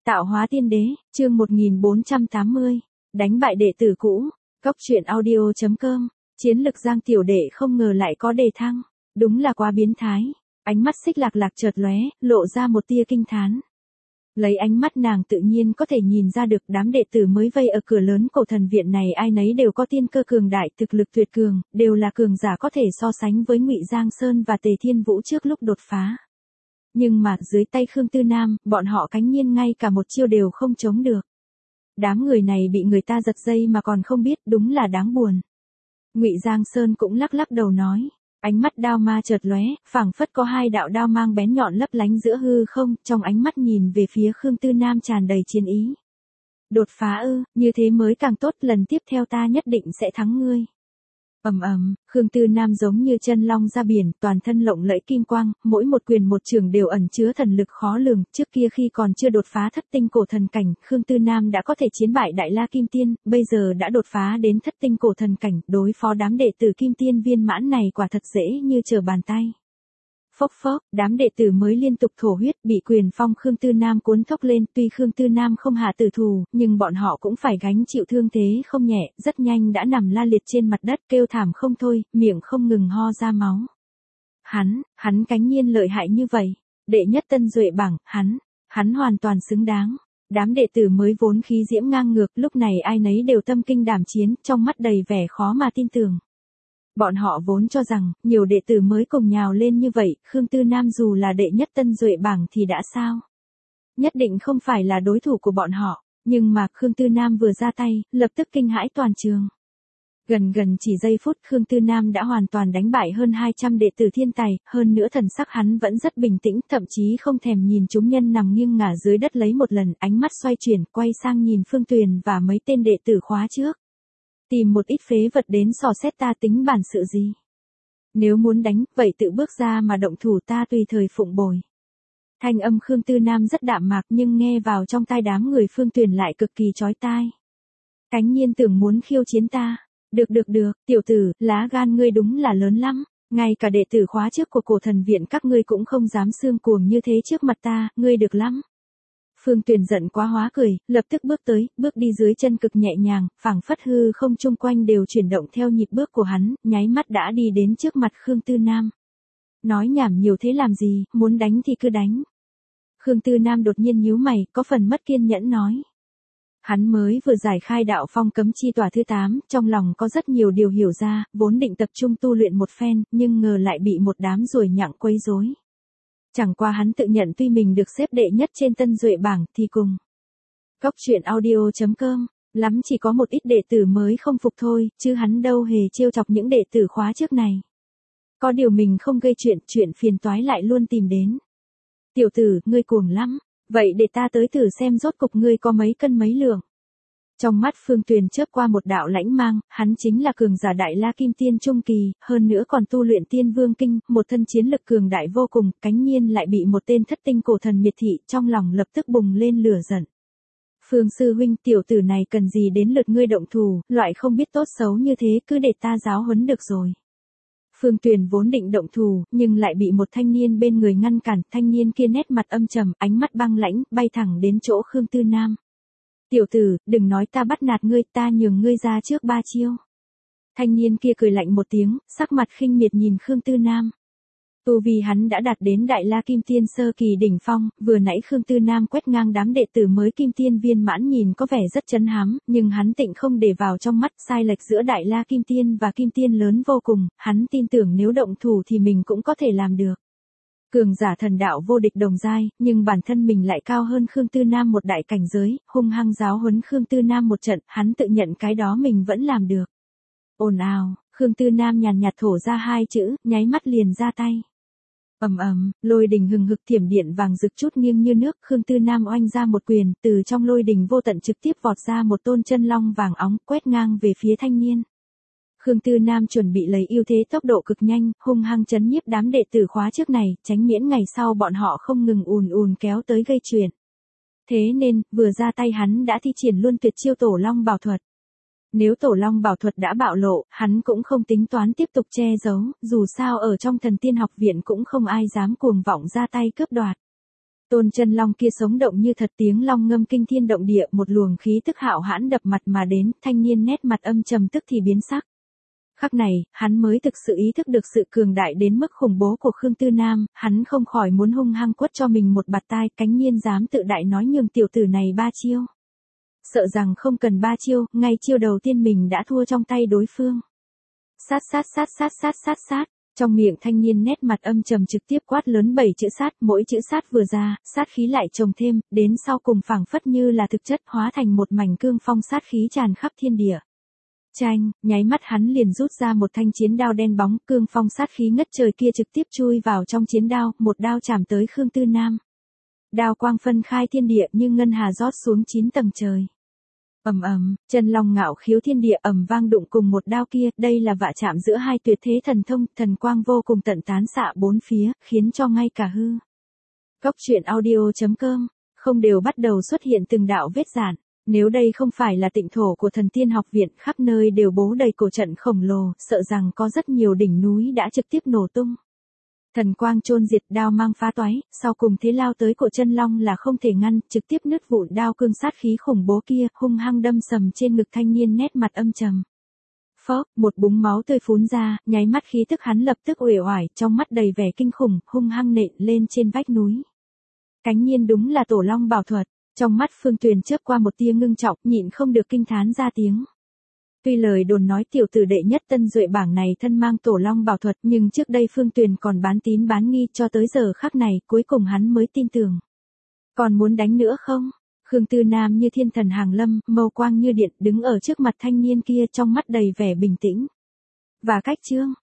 Tạo hóa tiên đế, chương 1480, đánh bại đệ tử cũ, Cóc truyện audio.com, chiến lực Giang tiểu đệ không ngờ lại có đề thăng, đúng là quá biến thái, ánh mắt Xích Lạc Lạc chợt lóe, lộ ra một tia kinh thán. Lấy ánh mắt nàng tự nhiên có thể nhìn ra được đám đệ tử mới vây ở cửa lớn Cổ Thần Viện này ai nấy đều có tiên cơ cường đại, thực lực tuyệt cường, đều là cường giả có thể so sánh với Ngụy Giang Sơn và Tề Thiên Vũ trước lúc đột phá. Nhưng mà dưới tay Khương Tư Nam, bọn họ cánh nhiên ngay cả một chiêu đều không chống được. Đám người này bị người ta giật dây mà còn không biết, đúng là đáng buồn. Ngụy Giang Sơn cũng lắc lắc đầu nói, ánh mắt đao ma chợt lóe, phảng phất có hai đạo đao mang bén nhọn lấp lánh giữa hư không, trong ánh mắt nhìn về phía Khương Tư Nam tràn đầy chiến ý. Đột phá ư, như thế mới càng tốt, lần tiếp theo ta nhất định sẽ thắng ngươi. Ầm ầm, Khương Tư Nam giống như chân long ra biển, toàn thân lộng lẫy kim quang, mỗi một quyền một chưởng đều ẩn chứa thần lực khó lường, trước kia khi còn chưa đột phá thất tinh cổ thần cảnh, Khương Tư Nam đã có thể chiến bại Đại La Kim Tiên, bây giờ đã đột phá đến thất tinh cổ thần cảnh, đối phó đám đệ tử Kim Tiên viên mãn này quả thật dễ như trở bàn tay. Phốc phốc, đám đệ tử mới liên tục thổ huyết, bị quyền phong Khương Tư Nam cuốn thốc lên, tuy Khương Tư Nam không hạ tử thủ, nhưng bọn họ cũng phải gánh chịu thương thế không nhẹ, rất nhanh đã nằm la liệt trên mặt đất kêu thảm không thôi, miệng không ngừng ho ra máu. Hắn cánh nhiên lợi hại như vậy, đệ nhất tân duệ bảng, hắn hoàn toàn xứng đáng. Đám đệ tử mới vốn khí diễm ngang ngược, lúc này ai nấy đều tâm kinh đảm chiến, trong mắt đầy vẻ khó mà tin tưởng. Bọn họ vốn cho rằng, nhiều đệ tử mới cùng nhào lên như vậy, Khương Tư Nam dù là đệ nhất tân duệ bảng thì đã sao? Nhất định không phải là đối thủ của bọn họ, nhưng mà Khương Tư Nam vừa ra tay, lập tức kinh hãi toàn trường. Gần chỉ giây phút Khương Tư Nam đã hoàn toàn đánh bại hơn 200 đệ tử thiên tài, hơn nữa thần sắc hắn vẫn rất bình tĩnh, thậm chí không thèm nhìn chúng nhân nằm nghiêng ngả dưới đất lấy một lần, ánh mắt xoay chuyển, quay sang nhìn Phương Tuyền và mấy tên đệ tử khóa trước. Tìm một ít phế vật đến dò xét ta tính bản sự gì. Nếu muốn đánh, vậy tự bước ra mà động thủ ta tùy thời phụng bồi. Thanh âm Khương Tư Nam rất đạm mạc nhưng nghe vào trong tai đám người Phương Tuyền lại cực kỳ chói tai. Cánh nhiên tưởng muốn khiêu chiến ta. Được, tiểu tử, lá gan ngươi đúng là lớn lắm. Ngay cả đệ tử khóa trước của Cổ Thần Viện các ngươi cũng không dám xương cuồng như thế trước mặt ta, ngươi được lắm. Phương Tuyền giận quá hóa cười, lập tức bước tới, bước đi dưới chân cực nhẹ nhàng, phảng phất hư không chung quanh đều chuyển động theo nhịp bước của hắn, nháy mắt đã đi đến trước mặt Khương Tư Nam. Nói nhảm nhiều thế làm gì, muốn đánh thì cứ đánh. Khương Tư Nam đột nhiên nhíu mày, có phần mất kiên nhẫn nói. Hắn mới vừa giải khai đạo phong cấm chi tòa thứ 8, trong lòng có rất nhiều điều hiểu ra, vốn định tập trung tu luyện một phen, nhưng ngờ lại bị một đám ruồi nhặng quấy rối. Chẳng qua hắn tự nhận tuy mình được xếp đệ nhất trên tân duệ bảng thì cùng. Cóc truyện audio.com, lắm chỉ có một ít đệ tử mới không phục thôi, chứ hắn đâu hề trêu chọc những đệ tử khóa trước này. Có điều mình không gây chuyện phiền toái lại luôn tìm đến. Tiểu tử, ngươi cuồng lắm, vậy để ta tới thử xem rốt cục ngươi có mấy cân mấy lượng. Trong mắt Phương Tuyền chớp qua một đạo lãnh mang, hắn chính là cường giả Đại La Kim Tiên trung kỳ, hơn nữa còn tu luyện Tiên Vương Kinh, một thân chiến lực cường đại vô cùng, cánh nhiên lại bị một tên thất tinh cổ thần miệt thị, trong lòng lập tức bùng lên lửa giận. Phương sư huynh, tiểu tử này cần gì đến lượt ngươi động thủ, loại không biết tốt xấu như thế cứ để ta giáo huấn được rồi. Phương Tuyền vốn định động thủ, nhưng lại bị một thanh niên bên người ngăn cản, thanh niên kia nét mặt âm trầm, ánh mắt băng lãnh, bay thẳng đến chỗ Khương Tư Nam. Tiểu tử, đừng nói ta bắt nạt ngươi, ta nhường ngươi ra trước 3 chiêu. Thanh niên kia cười lạnh một tiếng, sắc mặt khinh miệt nhìn Khương Tư Nam. Tu vì hắn đã đạt đến Đại La Kim Tiên sơ kỳ đỉnh phong, vừa nãy Khương Tư Nam quét ngang đám đệ tử mới Kim Tiên viên mãn nhìn có vẻ rất chấn hám, nhưng hắn tịnh không để vào trong mắt, sai lệch giữa Đại La Kim Tiên và Kim Tiên lớn vô cùng, hắn tin tưởng nếu động thủ thì mình cũng có thể làm được. Cường giả thần đạo vô địch đồng giai, nhưng bản thân mình lại cao hơn Khương Tư Nam một đại cảnh giới, hung hăng giáo huấn Khương Tư Nam một trận, hắn tự nhận cái đó mình vẫn làm được. Ồn ào, Khương Tư Nam nhàn nhạt thổ ra 2 chữ, nháy mắt liền ra tay. Ầm, lôi đình hừng hực thiểm điện vàng rực chút nghiêng như nước, Khương Tư Nam oanh ra một quyền, từ trong lôi đình vô tận trực tiếp vọt ra một tôn chân long vàng óng, quét ngang về phía thanh niên. Khương Tư Nam chuẩn bị lấy ưu thế tốc độ cực nhanh, hung hăng chấn nhiếp đám đệ tử khóa trước này, tránh miễn ngày sau bọn họ không ngừng ùn kéo tới gây chuyện. Thế nên, vừa ra tay hắn đã thi triển luôn tuyệt chiêu Tổ Long Bảo Thuật. Nếu Tổ Long Bảo Thuật đã bạo lộ, hắn cũng không tính toán tiếp tục che giấu, dù sao ở trong Thần Tiên Học Viện cũng không ai dám cuồng vọng ra tay cướp đoạt. Tôn Chân Long kia sống động như thật, tiếng long ngâm kinh thiên động địa, một luồng khí tức hạo hãn đập mặt mà đến, thanh niên nét mặt âm trầm tức thì biến sắc. Khắc này, hắn mới thực sự ý thức được sự cường đại đến mức khủng bố của Khương Tư Nam, hắn không khỏi muốn hung hăng quất cho mình một bạt tai, cánh nhiên dám tự đại nói nhường tiểu tử này 3 chiêu. Sợ rằng không cần 3 chiêu, ngay chiêu đầu tiên mình đã thua trong tay đối phương. Sát sát sát sát sát sát sát. Trong miệng thanh niên nét mặt âm trầm trực tiếp quát lớn 7 chữ sát, mỗi chữ sát vừa ra, sát khí lại chồng thêm, đến sau cùng phảng phất như là thực chất hóa thành một mảnh cương phong sát khí tràn khắp thiên địa. Chanh, nháy mắt hắn liền rút ra một thanh chiến đao đen bóng, cương phong sát khí ngất trời kia trực tiếp chui vào trong chiến đao, một đao chạm tới Khương Tư Nam. Đao quang phân khai thiên địa như ngân hà rót xuống 9 tầng trời. Ầm ầm, chân long ngạo khiếu thiên địa ầm vang đụng cùng một đao kia, đây là vạ chạm giữa hai tuyệt thế thần thông, thần quang vô cùng tận tán xạ bốn phía, khiến cho ngay cả hư. Cốc truyện audio.com, không đều bắt đầu xuất hiện từng đạo vết rạn. Nếu đây không phải là tịnh thổ của thần tiên học viện, khắp nơi đều bố đầy cổ trận khổng lồ, sợ rằng có rất nhiều đỉnh núi đã trực tiếp nổ tung. Thần quang chôn diệt, đao mang phá toái, sau cùng thế lao tới của chân long là không thể ngăn, trực tiếp nứt vụn, đao cương sát khí khủng bố kia, hung hăng đâm sầm trên ngực thanh niên nét mặt âm trầm. Phốc, một búng máu tươi phún ra, nháy mắt khí tức hắn lập tức uể oải, trong mắt đầy vẻ kinh khủng, hung hăng nện lên trên vách núi. Cánh nhiên đúng là tổ long bảo thuật, trong mắt Phương Tuyền chớp qua một tia ngưng trọng, nhịn không được kinh thán ra tiếng. Tuy lời đồn nói tiểu tử đệ nhất tân duệ bảng này thân mang tổ long bảo thuật, nhưng trước đây Phương Tuyền còn bán tín bán nghi, cho tới giờ khắc này, cuối cùng hắn mới tin tưởng. Còn muốn đánh nữa không? Khương Tư Nam như thiên thần hàng lâm, mâu quang như điện, đứng ở trước mặt thanh niên kia, trong mắt đầy vẻ bình tĩnh. Và cách chương,